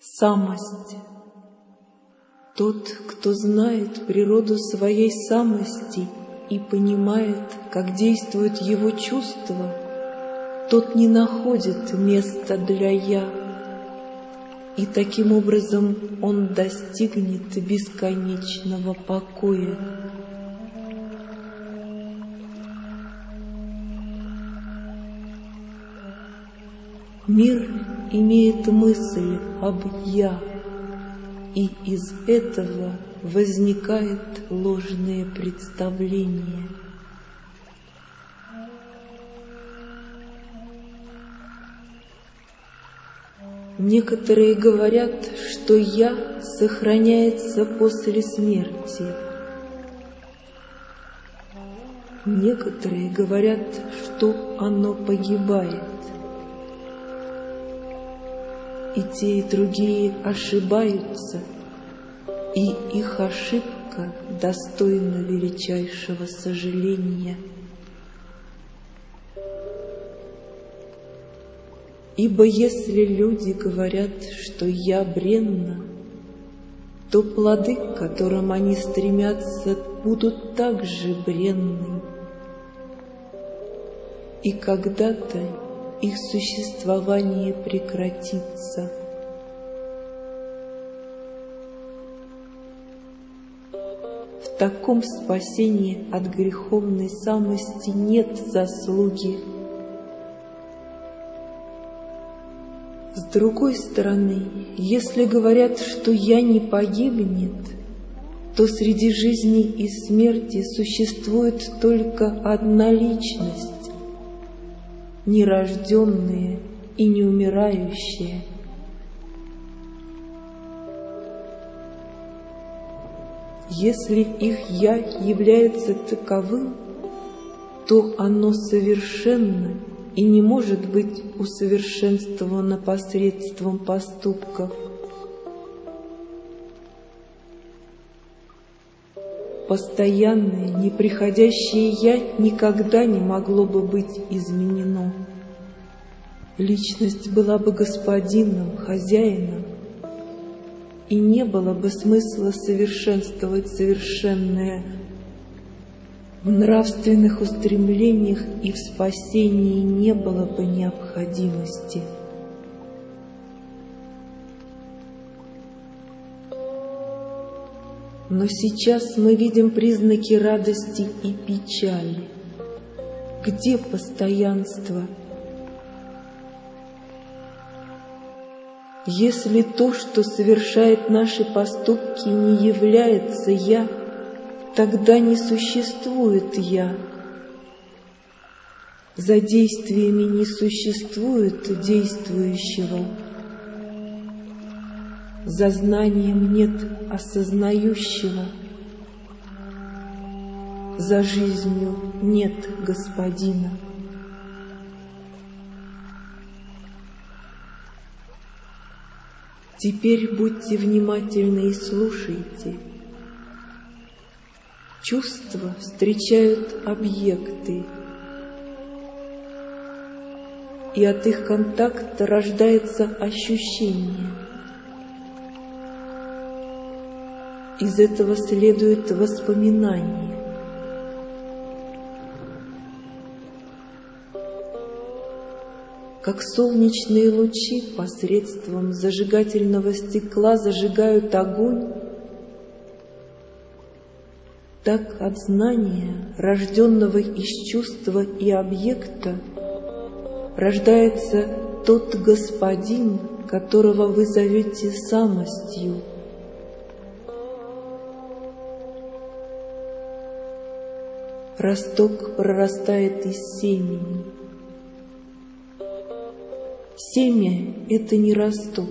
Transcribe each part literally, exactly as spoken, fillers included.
Самость. Тот, кто знает природу своей самости и понимает, как действуют его чувства, тот не находит места для «я», и таким образом он достигнет бесконечного покоя. Мир имеет мысль об «я», и из этого возникает ложное представление. Некоторые говорят, что «я» сохраняется после смерти. Некоторые говорят, что оно погибает. И те, и другие ошибаются, и их ошибка достойна величайшего сожаления. Ибо если люди говорят, что «я» бренна, то плоды, к которым они стремятся, будут также бренны. И когда-то их существование прекратится. В таком спасении от греховной самости нет заслуги. С другой стороны, если говорят, что «я» не погибнет, то среди жизни и смерти существует только одна личность, нерожденные и неумирающие. Если их «я» является таковым, то оно совершенно и не может быть усовершенствовано посредством поступков. Постоянное, неприходящее «я» никогда не могло бы быть изменено. Личность была бы господином, хозяином, и не было бы смысла совершенствовать совершенное. В нравственных устремлениях и в спасении не было бы необходимости. Но сейчас мы видим признаки радости и печали. Где постоянство? Если то, что совершает наши поступки, не является «я», тогда не существует «я». За действиями не существует действующего. За знанием нет осознающего. За жизнью нет господина. Теперь будьте внимательны и слушайте. Чувства встречают объекты, и от их контакта рождается ощущение. Из этого следует воспоминание. Как солнечные лучи посредством зажигательного стекла зажигают огонь, так от знания, рожденного из чувства и объекта, рождается тот господин, которого вы зовете самостью. Росток прорастает из семени. Семя — это не росток.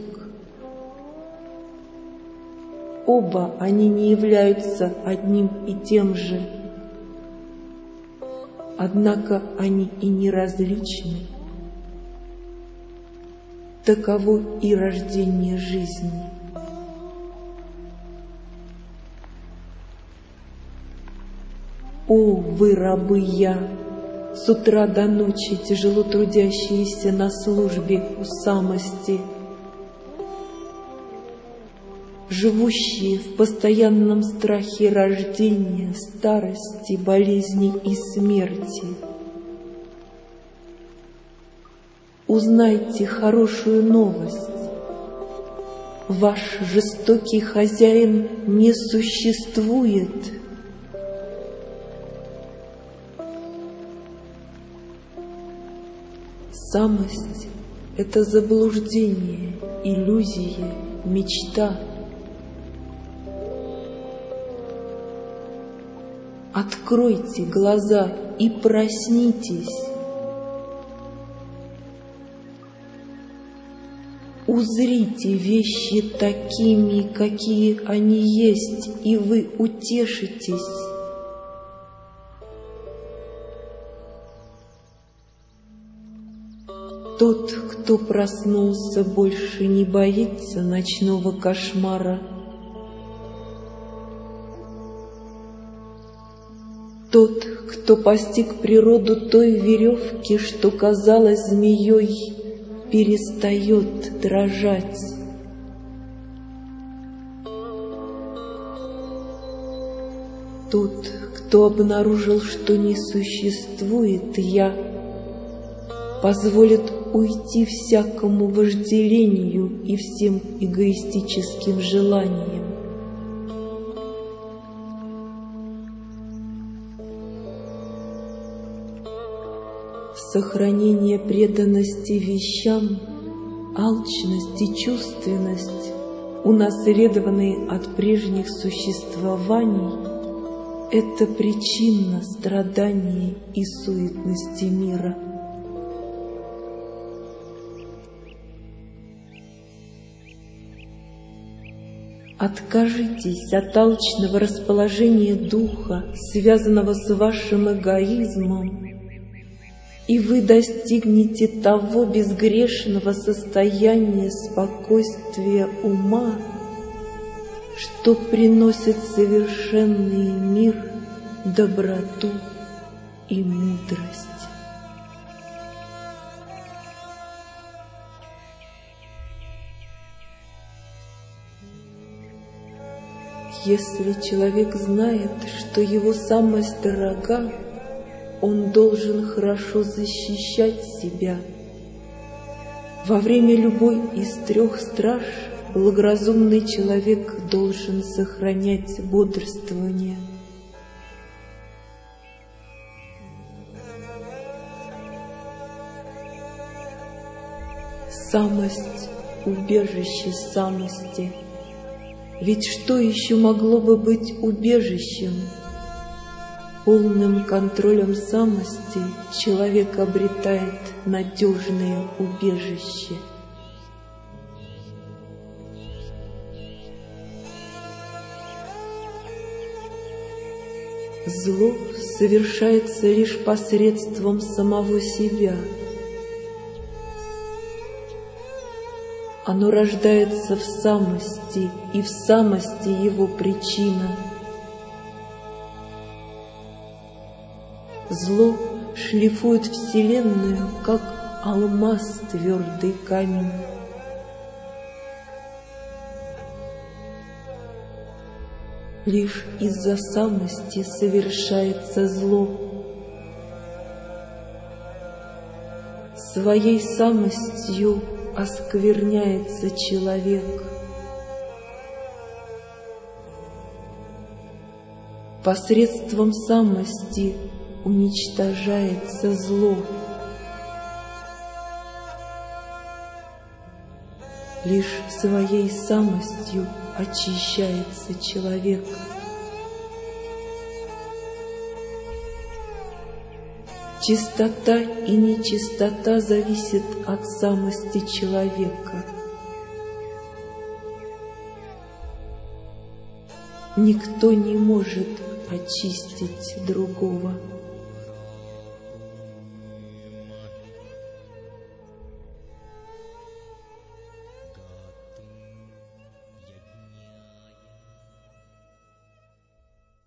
Оба они не являются одним и тем же. Однако они и не различны. Таково и рождение жизни. О, вы рабы «я», с утра до ночи тяжело трудящиеся на службе у самости! живущие в постоянном страхе рождения, старости, болезни и смерти. Узнайте хорошую новость. Ваш жестокий хозяин не существует. Самость — это заблуждение, иллюзия, мечта. Откройте глаза и проснитесь. Узрите вещи такими, какие они есть, и вы утешитесь. Тот, кто проснулся, больше не боится ночного кошмара. Тот, кто постиг природу той веревки, что казалась змеей, перестает дрожать. Тот, кто обнаружил, что не существует «я», позволит уйти всякому вожделению и всем эгоистическим желаниям. Сохранение преданности вещам, алчность и чувственность, унаследованные от прежних существований, это причина страданий и суетности мира. Откажитесь от алчного расположения духа, связанного с вашим эгоизмом, и вы достигнете того безгрешного состояния спокойствия ума, что приносит совершенный мир, доброту и мудрость. Если человек знает, что его самость дорога, он должен хорошо защищать себя. Во время любой из трех страж благоразумный человек должен сохранять бодрствование. Самость — убежище самости. Ведь что еще могло бы быть убежищем? Полным контролем самости человек обретает надежное убежище. Зло совершается лишь посредством самого себя. Оно рождается в самости, и в самости его причина. Зло шлифует Вселенную, как алмаз твердый камень. Лишь из-за самости совершается зло. Своей самостью оскверняется человек. Посредством самости уничтожается зло. Лишь своей самостью очищается человек. Чистота и нечистота зависят от самости человека. Никто не может очистить другого.